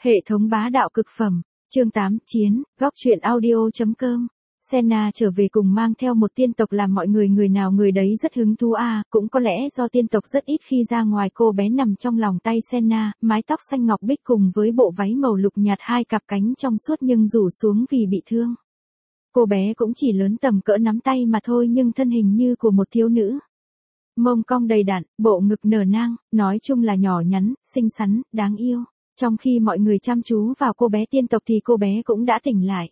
Hệ thống bá đạo cực phẩm. Chương 8 Chiến, góc truyện audio.com. Senna trở về cùng mang theo một tiên tộc làm mọi người nào người đấy rất hứng thú cũng có lẽ do tiên tộc rất ít khi ra ngoài. Cô bé nằm trong lòng tay Senna, mái tóc xanh ngọc bích cùng với bộ váy màu lục nhạt, hai cặp cánh trong suốt nhưng rủ xuống vì bị thương. Cô bé cũng chỉ lớn tầm cỡ nắm tay mà thôi nhưng thân hình như của một thiếu nữ. Mông cong đầy đặn, bộ ngực nở nang, nói chung là nhỏ nhắn, xinh xắn, đáng yêu. Trong khi mọi người chăm chú vào cô bé tiên tộc thì cô bé cũng đã tỉnh lại.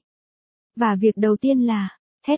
Và việc đầu tiên là,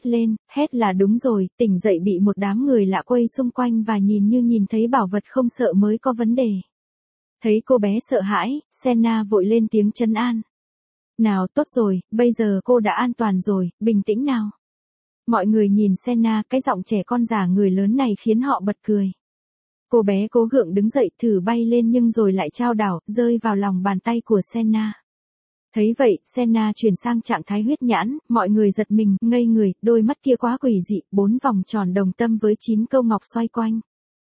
hét là đúng rồi, tỉnh dậy bị một đám người lạ quay xung quanh và nhìn như nhìn thấy bảo vật không sợ mới có vấn đề. Thấy cô bé sợ hãi, Senna vội lên tiếng trấn an. Nào tốt rồi, bây giờ cô đã an toàn rồi, bình tĩnh nào. Mọi người nhìn Senna, cái giọng trẻ con giả người lớn này khiến họ bật cười. Cô bé cố gượng đứng dậy thử bay lên nhưng rồi lại chao đảo, rơi vào lòng bàn tay của Senna. Thấy vậy, Senna chuyển sang trạng thái huyết nhãn, mọi người giật mình, ngây người, đôi mắt kia quá quỷ dị, 4 vòng tròn đồng tâm với 9 câu ngọc xoay quanh.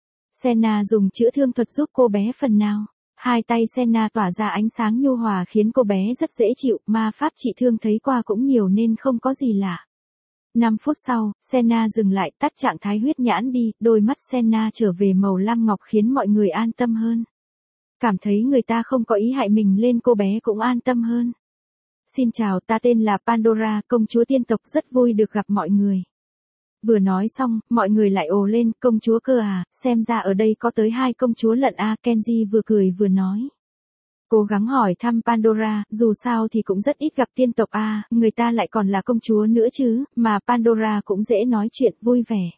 Senna dùng chữa thương thuật giúp cô bé phần nào. Hai tay Senna tỏa ra ánh sáng nhu hòa khiến cô bé rất dễ chịu, ma pháp trị thương thấy qua cũng nhiều nên không có gì lạ. 5 phút sau, Senna dừng lại, tắt trạng thái huyết nhãn đi, đôi mắt Senna trở về màu lam ngọc khiến mọi người an tâm hơn. Cảm thấy người ta không có ý hại mình lên cô bé cũng an tâm hơn. Xin chào, ta tên là Pandora, công chúa tiên tộc, rất vui được gặp mọi người. Vừa nói xong, mọi người lại ồ lên, công chúa cơ à, xem ra ở đây có tới 2 công chúa lận Kenji vừa cười vừa nói. Cố gắng hỏi thăm Pandora, dù sao thì cũng rất ít gặp tiên tộc người ta lại còn là công chúa nữa chứ, mà Pandora cũng dễ nói chuyện vui vẻ.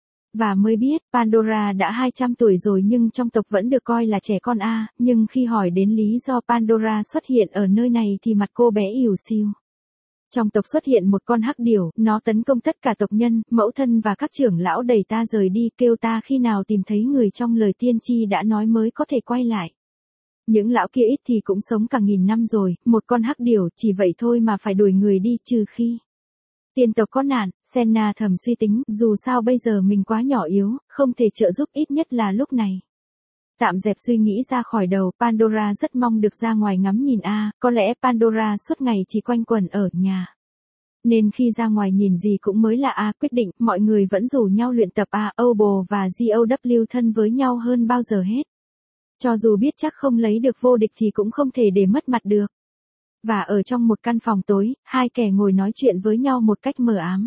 Và mới biết, Pandora đã 200 tuổi rồi nhưng trong tộc vẫn được coi là trẻ con nhưng khi hỏi đến lý do Pandora xuất hiện ở nơi này thì mặt cô bé ỉu xìu. Trong tộc xuất hiện một con hắc điểu, nó tấn công tất cả tộc nhân, mẫu thân và các trưởng lão đẩy ta rời đi, kêu ta khi nào tìm thấy người trong lời tiên tri đã nói mới có thể quay lại. Những lão kia ít thì cũng sống cả 1000 năm rồi, một con hắc điểu chỉ vậy thôi mà phải đuổi người đi, trừ khi tiên tộc có nạn. Senna thầm suy tính, dù sao bây giờ mình quá nhỏ yếu, không thể trợ giúp, ít nhất là lúc này. Tạm dẹp suy nghĩ ra khỏi đầu, Pandora rất mong được ra ngoài ngắm nhìn có lẽ Pandora suốt ngày chỉ quanh quẩn ở nhà. Nên khi ra ngoài nhìn gì cũng mới là quyết định, mọi người vẫn rủ nhau luyện tập Obel và GOW thân với nhau hơn bao giờ hết. Cho dù biết chắc không lấy được vô địch thì cũng không thể để mất mặt được. Và ở trong một căn phòng tối, 2 kẻ ngồi nói chuyện với nhau một cách mờ ám.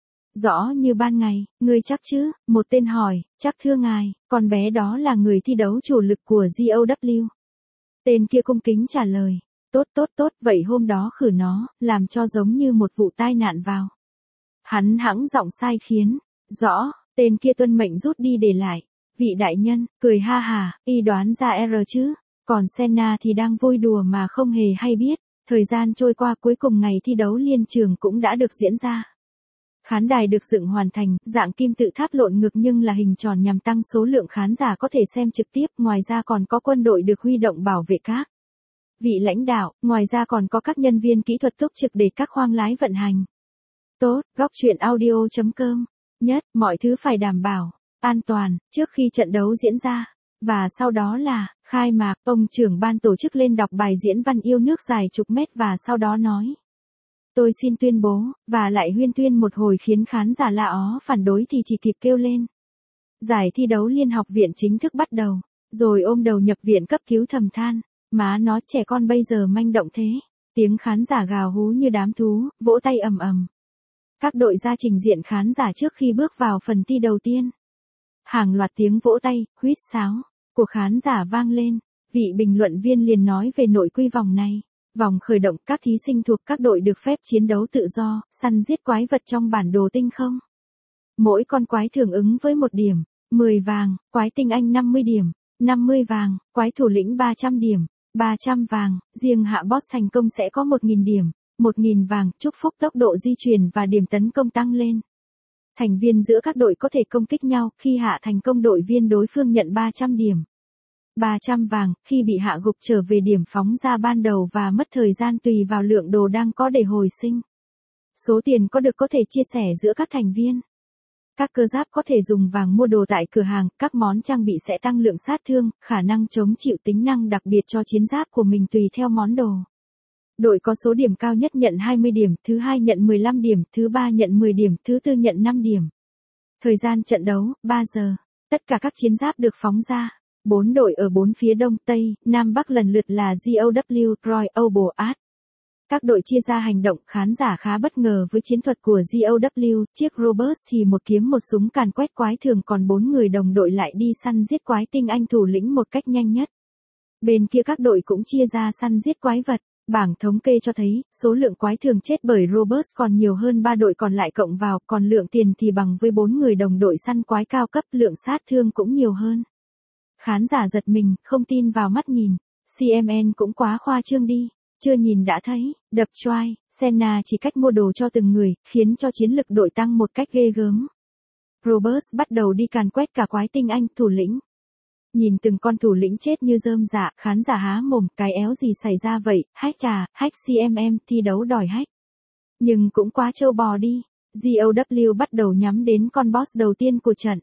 Rõ như ban ngày, ngươi chắc chứ, một tên hỏi, chắc thưa ngài, con bé đó là người thi đấu chủ lực của GOW. Tên kia cung kính trả lời, tốt, vậy hôm đó khử nó, làm cho giống như một vụ tai nạn vào. Hắn hãng giọng sai khiến, rõ, tên kia tuân mệnh rút đi để lại. Vị đại nhân, cười ha hà, y đoán ra R chứ, còn Senna thì đang vui đùa mà không hề hay biết. Thời gian trôi qua, cuối cùng ngày thi đấu liên trường cũng đã được diễn ra. Khán đài được dựng hoàn thành, dạng kim tự tháp lộn ngược nhưng là hình tròn nhằm tăng số lượng khán giả có thể xem trực tiếp, ngoài ra còn có quân đội được huy động bảo vệ các vị lãnh đạo, ngoài ra còn có các nhân viên kỹ thuật túc trực để các khoang lái vận hành. Tốt, góc truyện audio.com. Nhất, mọi thứ phải đảm bảo an toàn trước khi trận đấu diễn ra. Và sau đó là khai mạc, ông trưởng ban tổ chức lên đọc bài diễn văn yêu nước dài chục mét và sau đó nói. Tôi xin tuyên bố, và lại huyên tuyên một hồi khiến khán giả la ó phản đối thì chỉ kịp kêu lên. Giải thi đấu Liên học viện chính thức bắt đầu, rồi ôm đầu nhập viện cấp cứu thầm than. Má nó, trẻ con bây giờ manh động thế. Tiếng khán giả gào hú như đám thú, vỗ tay ầm ầm. Các đội ra trình diện khán giả trước khi bước vào phần thi đầu tiên. Hàng loạt tiếng vỗ tay, huýt sáo của khán giả vang lên. Vị bình luận viên liền nói về nội quy vòng này. Vòng khởi động, các thí sinh thuộc các đội được phép chiến đấu tự do, săn giết quái vật trong bản đồ tinh không. Mỗi con quái thường ứng với 1 điểm, 10 vàng, quái tinh anh 50 điểm, 50 vàng, quái thủ lĩnh 300 điểm, 300 vàng, riêng hạ boss thành công sẽ có 1000 điểm, 1000 vàng, chúc phúc tốc độ di chuyển và điểm tấn công tăng lên. Thành viên giữa các đội có thể công kích nhau, khi hạ thành công đội viên đối phương nhận 300 điểm. 300 vàng, khi bị hạ gục trở về điểm phóng ra ban đầu và mất thời gian tùy vào lượng đồ đang có để hồi sinh. Số tiền có được có thể chia sẻ giữa các thành viên. Các cơ giáp có thể dùng vàng mua đồ tại cửa hàng, các món trang bị sẽ tăng lượng sát thương, khả năng chống chịu tính năng đặc biệt cho chiến giáp của mình tùy theo món đồ. Đội có số điểm cao nhất nhận 20 điểm, thứ hai nhận 15 điểm, thứ ba nhận 10 điểm, thứ tư nhận 5 điểm. Thời gian trận đấu, 3 giờ. Tất cả các chiến giáp được phóng ra. 4 đội ở 4 phía đông, tây, nam bắc lần lượt là GOW, Roy, Obel, Art. Các đội chia ra hành động, khán giả khá bất ngờ với chiến thuật của GOW, chiếc Robust thì một kiếm một súng càn quét quái thường, còn 4 người đồng đội lại đi săn giết quái tinh anh thủ lĩnh một cách nhanh nhất. Bên kia các đội cũng chia ra săn giết quái vật. Bảng thống kê cho thấy, số lượng quái thường chết bởi Robust còn nhiều hơn 3 đội còn lại cộng vào, còn lượng tiền thì bằng với 4 người đồng đội săn quái cao cấp, lượng sát thương cũng nhiều hơn. Khán giả giật mình, không tin vào mắt nhìn. CMN cũng quá khoa trương đi, chưa nhìn đã thấy, đập choai, Senna chỉ cách mua đồ cho từng người, khiến cho chiến lực đội tăng một cách ghê gớm. Robust bắt đầu đi càn quét cả quái tinh anh, thủ lĩnh. Nhìn từng con thủ lĩnh chết như rơm rạ, khán giả há mồm, cái éo gì xảy ra vậy, hack CMM, thi đấu đòi hack. Nhưng cũng quá trâu bò đi, GOW bắt đầu nhắm đến con boss đầu tiên của trận.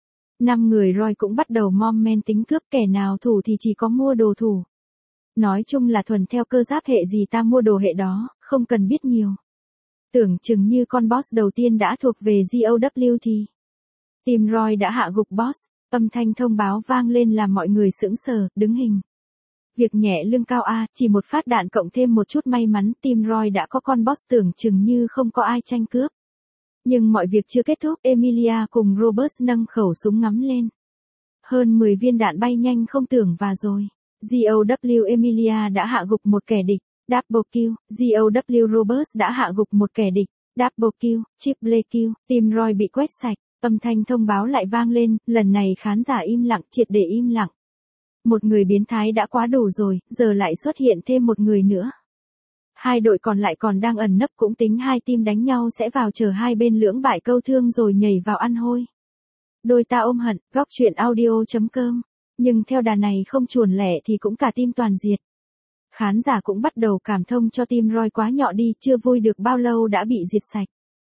5 người Roy cũng bắt đầu mom men tính cướp, kẻ nào thủ thì chỉ có mua đồ thủ. Nói chung là thuần theo cơ giáp hệ gì ta mua đồ hệ đó, không cần biết nhiều. Tưởng chừng như con boss đầu tiên đã thuộc về GOW thì team Roy đã hạ gục boss. Âm thanh thông báo vang lên làm mọi người sững sờ, đứng hình. Việc nhẹ lương cao a, chỉ một phát đạn cộng thêm một chút may mắn, team Roy đã có con boss, tưởng chừng như không có ai tranh cướp. Nhưng mọi việc chưa kết thúc, Emilia cùng Robert nâng khẩu súng ngắm lên. Hơn 10 viên đạn bay nhanh không tưởng và rồi. GOW Emilia đã hạ gục một kẻ địch, double kill, GOW Robert đã hạ gục một kẻ địch, double kill, triple kill, team Roy bị quét sạch. Âm thanh thông báo lại vang lên, lần này khán giả im lặng, triệt để im lặng. Một người biến thái đã quá đủ rồi, giờ lại xuất hiện thêm một người nữa. Hai đội còn lại còn đang ẩn nấp, cũng tính hai team đánh nhau sẽ vào chờ hai bên lưỡng bại câu thương rồi nhảy vào ăn hôi. Đôi ta ôm hận, góc truyện audio.com. Nhưng theo đà này không chuồn lẻ thì cũng cả team toàn diệt. Khán giả cũng bắt đầu cảm thông cho team Roy quá nhọ đi, chưa vui được bao lâu đã bị diệt sạch.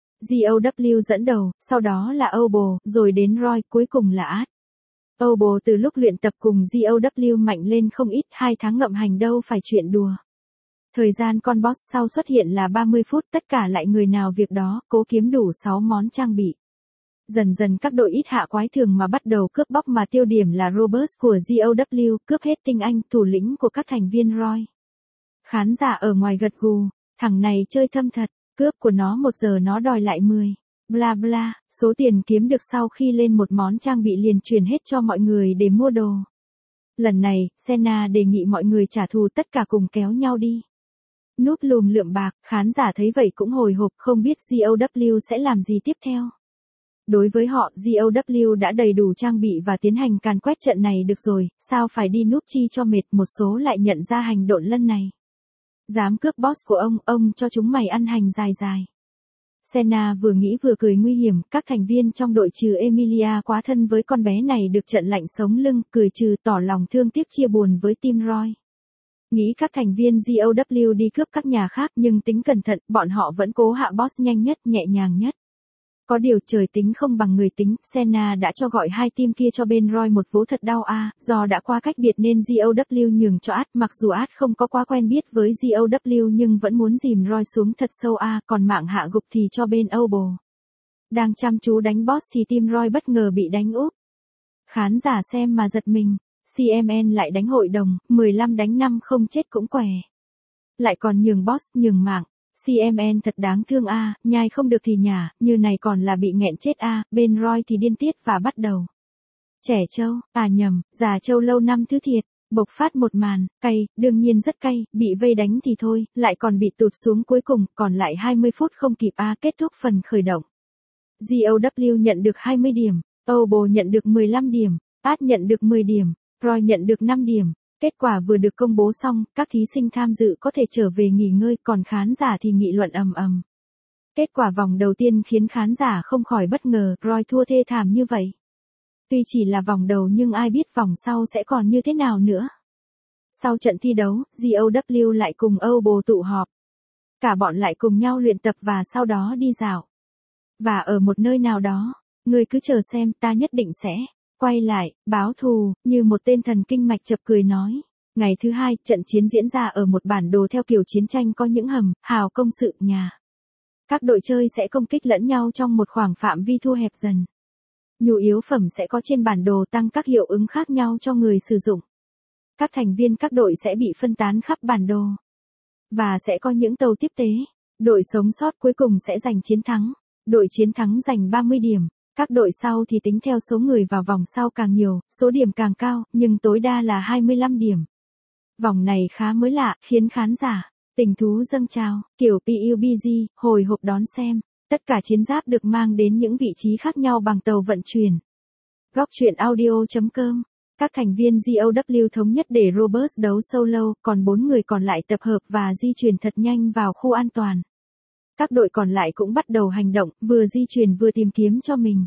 GOW dẫn đầu, sau đó là Obel, rồi đến Roy, cuối cùng là Art. Obel từ lúc luyện tập cùng GOW mạnh lên không ít, 2 tháng ngậm hành đâu phải chuyện đùa. Thời gian con boss sau xuất hiện là 30 phút, tất cả lại người nào việc đó, cố kiếm đủ 6 món trang bị. Dần dần các đội ít hạ quái thường mà bắt đầu cướp bóc, mà tiêu điểm là Robust của GOW, cướp hết tinh anh, thủ lĩnh của các thành viên Roy. Khán giả ở ngoài gật gù, thằng này chơi thâm thật. Cướp của nó 1 giờ nó đòi lại 10. Bla bla, số tiền kiếm được sau khi lên một món trang bị liền chuyển hết cho mọi người để mua đồ. Lần này, Senna đề nghị mọi người trả thù, tất cả cùng kéo nhau đi. Núp lùm lượm bạc, khán giả thấy vậy cũng hồi hộp, không biết GOW sẽ làm gì tiếp theo. Đối với họ, GOW đã đầy đủ trang bị và tiến hành càn quét trận này được rồi, sao phải đi núp chi cho mệt. Một số lại nhận ra hành động lân này. Dám cướp boss của ông cho chúng mày ăn hành dài dài. Senna vừa nghĩ vừa cười nguy hiểm, các thành viên trong đội trừ Emilia quá thân với con bé này được trận lạnh sống lưng, cười trừ tỏ lòng thương tiếc chia buồn với team Roy. Nghĩ các thành viên GOW đi cướp các nhà khác, nhưng tính cẩn thận, bọn họ vẫn cố hạ boss nhanh nhất, nhẹ nhàng nhất. Có điều trời tính không bằng người tính, Senna đã cho gọi hai team kia cho bên Roy một vố thật đau do đã qua cách biệt nên GOW nhường cho Art, mặc dù Art không có quá quen biết với GOW nhưng vẫn muốn dìm Roy xuống thật sâu còn mạng hạ gục thì cho bên Obel. Đang chăm chú đánh boss thì team Roy bất ngờ bị đánh úp. Khán giả xem mà giật mình, CMN lại đánh hội đồng, 15 đánh 5 không chết cũng què. Lại còn nhường boss, nhường mạng. CMN thật đáng thương nhai không được thì nhả, như này còn là bị nghẹn chết bên Roy thì điên tiết và bắt đầu. Trẻ trâu, nhầm, già trâu lâu năm thứ thiệt, bộc phát một màn, cay, đương nhiên rất cay, bị vây đánh thì thôi, lại còn bị tụt xuống cuối cùng, còn lại 20 phút không kịp kết thúc phần khởi động. GOW nhận được 20 điểm, Obel nhận được 15 điểm, Art nhận được 10 điểm, Roy nhận được 5 điểm. Kết quả vừa được công bố xong, các thí sinh tham dự có thể trở về nghỉ ngơi, còn khán giả thì nghị luận ầm ầm. Kết quả vòng đầu tiên khiến khán giả không khỏi bất ngờ, Roy thua thê thảm như vậy. Tuy chỉ là vòng đầu nhưng ai biết vòng sau sẽ còn như thế nào nữa. Sau trận thi đấu, GOW lại cùng Obel tụ họp. Cả bọn lại cùng nhau luyện tập và sau đó đi dạo. Và ở một nơi nào đó, người cứ chờ xem, ta nhất định sẽ quay lại, báo thù, như một tên thần kinh mạch chập cười nói. Ngày thứ hai, trận chiến diễn ra ở một bản đồ theo kiểu chiến tranh có những hầm, hào công sự, nhà. Các đội chơi sẽ công kích lẫn nhau trong một khoảng phạm vi thu hẹp dần. Nhu yếu phẩm sẽ có trên bản đồ tăng các hiệu ứng khác nhau cho người sử dụng. Các thành viên các đội sẽ bị phân tán khắp bản đồ. Và sẽ có những tàu tiếp tế. Đội sống sót cuối cùng sẽ giành chiến thắng. Đội chiến thắng giành 30 điểm. Các đội sau thì tính theo số người vào vòng sau càng nhiều, số điểm càng cao, nhưng tối đa là 25 điểm. Vòng này khá mới lạ, khiến khán giả tình thú dâng trào, kiểu PUBG, hồi hộp đón xem. Tất cả chiến giáp được mang đến những vị trí khác nhau bằng tàu vận chuyển. Góc truyện audio.com. Các thành viên GOW thống nhất để Robert đấu solo, còn 4 người còn lại tập hợp và di chuyển thật nhanh vào khu an toàn. Các đội còn lại cũng bắt đầu hành động, vừa di chuyển vừa tìm kiếm cho mình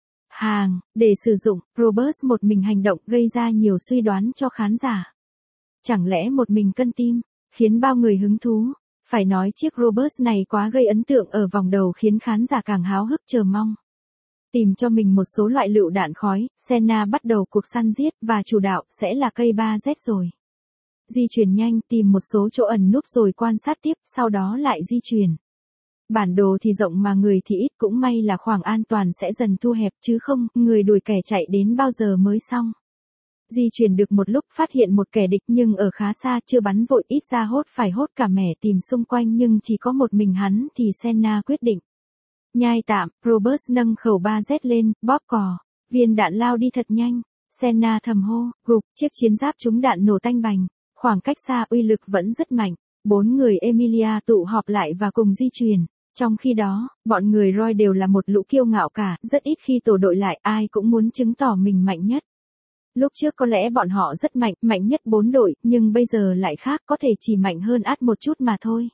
hàng để sử dụng. Robert một mình hành động gây ra nhiều suy đoán cho khán giả. Chẳng lẽ một mình cân tim, khiến bao người hứng thú. Phải nói chiếc Robert này quá gây ấn tượng ở vòng đầu khiến khán giả càng háo hức chờ mong. Tìm cho mình một số loại lựu đạn khói, Senna bắt đầu cuộc săn giết và chủ đạo sẽ là cây 3Z rồi. Di chuyển nhanh, tìm một số chỗ ẩn núp rồi quan sát tiếp, sau đó lại di chuyển. Bản đồ thì rộng mà người thì ít, cũng may là khoảng an toàn sẽ dần thu hẹp chứ không, người đuổi kẻ chạy đến bao giờ mới xong. Di chuyển được một lúc phát hiện một kẻ địch nhưng ở khá xa, chưa bắn vội, ít ra phải hốt cả mẻ tìm xung quanh nhưng chỉ có một mình hắn thì Senna quyết định. Nhai tạm, Robert nâng khẩu 3Z lên, bóp cò. Viên đạn lao đi thật nhanh. Senna thầm hô, gục, chiếc chiến giáp trúng đạn nổ tanh bành. Khoảng cách xa uy lực vẫn rất mạnh. 4 người Emilia tụ họp lại và cùng di chuyển. Trong khi đó, bọn người Roy đều là một lũ kiêu ngạo cả, rất ít khi tổ đội lại, ai cũng muốn chứng tỏ mình mạnh nhất. Lúc trước có lẽ bọn họ rất mạnh, mạnh nhất 4 đội, nhưng bây giờ lại khác, có thể chỉ mạnh hơn Ad một chút mà thôi.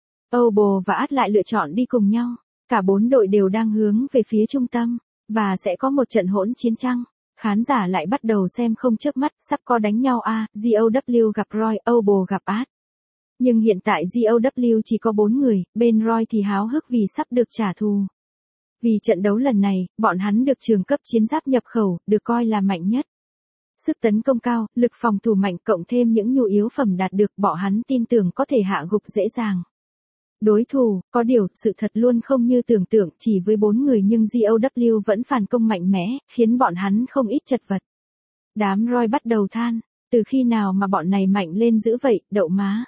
Obo và Ad lại lựa chọn đi cùng nhau. Cả 4 đội đều đang hướng về phía trung tâm, và sẽ có một trận hỗn chiến chăng. Khán giả lại bắt đầu xem không chớp mắt, sắp có đánh nhau à, GOW gặp Roy, Obo gặp Ad. Nhưng hiện tại GOW chỉ có 4 người, bên Roy thì háo hức vì sắp được trả thù. Vì trận đấu lần này, bọn hắn được trường cấp chiến giáp nhập khẩu, được coi là mạnh nhất. Sức tấn công cao, lực phòng thủ mạnh cộng thêm những nhu yếu phẩm đạt được, bọn hắn tin tưởng có thể hạ gục dễ dàng đối thủ. Có điều, sự thật luôn không như tưởng tượng, chỉ với 4 người nhưng GOW vẫn phản công mạnh mẽ, khiến bọn hắn không ít chật vật. Đám Roy bắt đầu than, từ khi nào mà bọn này mạnh lên dữ vậy, đậu má.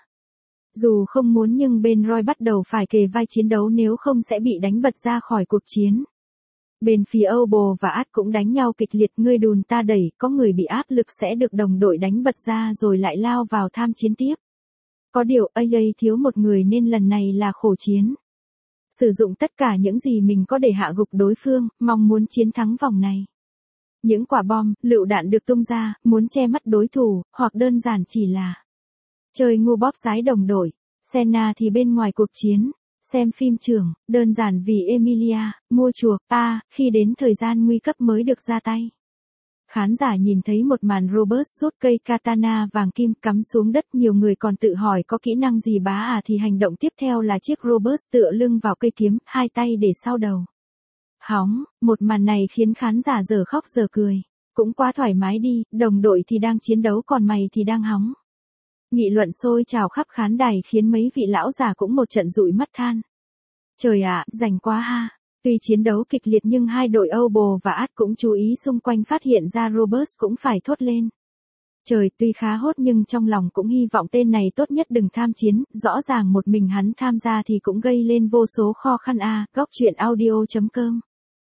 Dù không muốn nhưng bên Roy bắt đầu phải kề vai chiến đấu nếu không sẽ bị đánh bật ra khỏi cuộc chiến. Bên phía Obo và Ad cũng đánh nhau kịch liệt, ngươi đùn ta đẩy, có người bị áp lực sẽ được đồng đội đánh bật ra rồi lại lao vào tham chiến tiếp. Có điều, AA thiếu một người nên lần này là khổ chiến. Sử dụng tất cả những gì mình có để hạ gục đối phương, mong muốn chiến thắng vòng này. Những quả bom, lựu đạn được tung ra, muốn che mắt đối thủ, hoặc đơn giản chỉ là chơi ngu bóp sái đồng đội. Senna thì bên ngoài cuộc chiến, xem phim trường, đơn giản vì Emilia, mua chuộc, khi đến thời gian nguy cấp mới được ra tay. Khán giả nhìn thấy một màn Robert rút cây katana vàng kim cắm xuống đất, nhiều người còn tự hỏi có kỹ năng gì bá à, thì hành động tiếp theo là chiếc Robert tựa lưng vào cây kiếm, hai tay để sau đầu. Hóng, một màn này khiến khán giả giờ khóc giờ cười. Cũng quá thoải mái đi, đồng đội thì đang chiến đấu còn mày thì đang hóng. Nghị luận sôi trào khắp khán đài khiến mấy vị lão già cũng một trận dụi mắt than. Trời ạ, rành quá ha. Tuy chiến đấu kịch liệt nhưng hai đội Obo và Ad cũng chú ý xung quanh, phát hiện ra Robert cũng phải thốt lên. Trời, tuy khá hốt nhưng trong lòng cũng hy vọng tên này tốt nhất đừng tham chiến, rõ ràng một mình hắn tham gia thì cũng gây lên vô số khó khăn a. Góc truyện audio.com.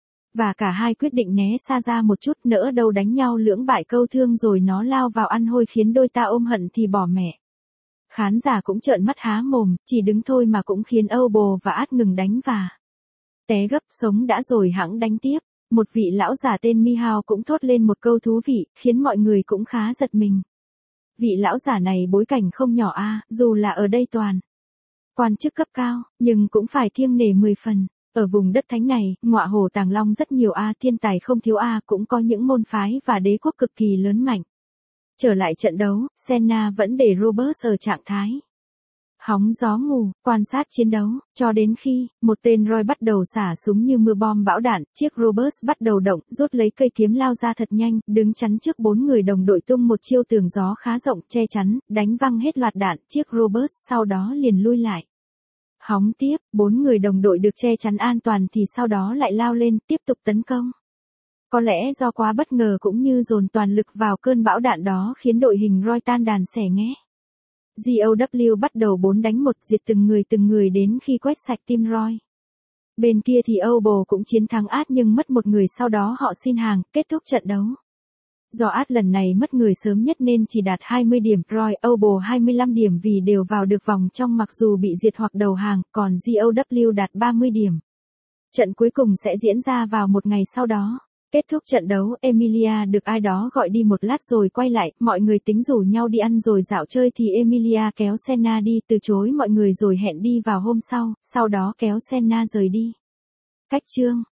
Và cả hai quyết định né xa ra một chút, nỡ đâu đánh nhau lưỡng bại câu thương rồi nó lao vào ăn hôi khiến đôi ta ôm hận thì bỏ mẹ. Khán giả cũng trợn mắt há mồm, chỉ đứng thôi mà cũng khiến Obo và Ad ngừng đánh và té gấp, sống đã rồi hẵng đánh tiếp. Một vị lão già tên Mihao cũng thốt lên một câu thú vị, khiến mọi người cũng khá giật mình. Vị lão già này bối cảnh không nhỏ a, dù là ở đây toàn quan chức cấp cao, nhưng cũng phải kiêng nể 10 phần. Ở vùng đất thánh này, ngọa hổ tàng long rất nhiều a, thiên tài không thiếu a, cũng có những môn phái và đế quốc cực kỳ lớn mạnh. Trở lại trận đấu, Senna vẫn để Robert ở trạng thái Hóng gió ngủ, quan sát chiến đấu, cho đến khi, một tên Roy bắt đầu xả súng như mưa bom bão đạn, chiếc Robert bắt đầu động, rút lấy cây kiếm lao ra thật nhanh, đứng chắn trước 4 người đồng đội tung một chiêu tường gió khá rộng, che chắn, đánh văng hết loạt đạn, chiếc Robert sau đó liền lui lại. Hóng tiếp, 4 người đồng đội được che chắn an toàn thì sau đó lại lao lên, tiếp tục tấn công. Có lẽ do quá bất ngờ cũng như dồn toàn lực vào cơn bão đạn đó khiến đội hình Roy tan đàn xẻ nghé. GOW bắt đầu 4 đánh 1 diệt từng người đến khi quét sạch team Roy. Bên kia thì Obo cũng chiến thắng Ad nhưng mất một người sau đó họ xin hàng, kết thúc trận đấu. Do Ad lần này mất người sớm nhất nên chỉ đạt 20 điểm, Roy, Obo 25 điểm vì đều vào được vòng trong mặc dù bị diệt hoặc đầu hàng, còn GOW đạt 30 điểm. Trận cuối cùng sẽ diễn ra vào một ngày sau đó. Kết thúc trận đấu, Emilia được ai đó gọi đi một lát rồi quay lại, mọi người tính rủ nhau đi ăn rồi dạo chơi thì Emilia kéo Senna đi, từ chối mọi người rồi hẹn đi vào hôm sau đó kéo Senna rời đi. Cách chương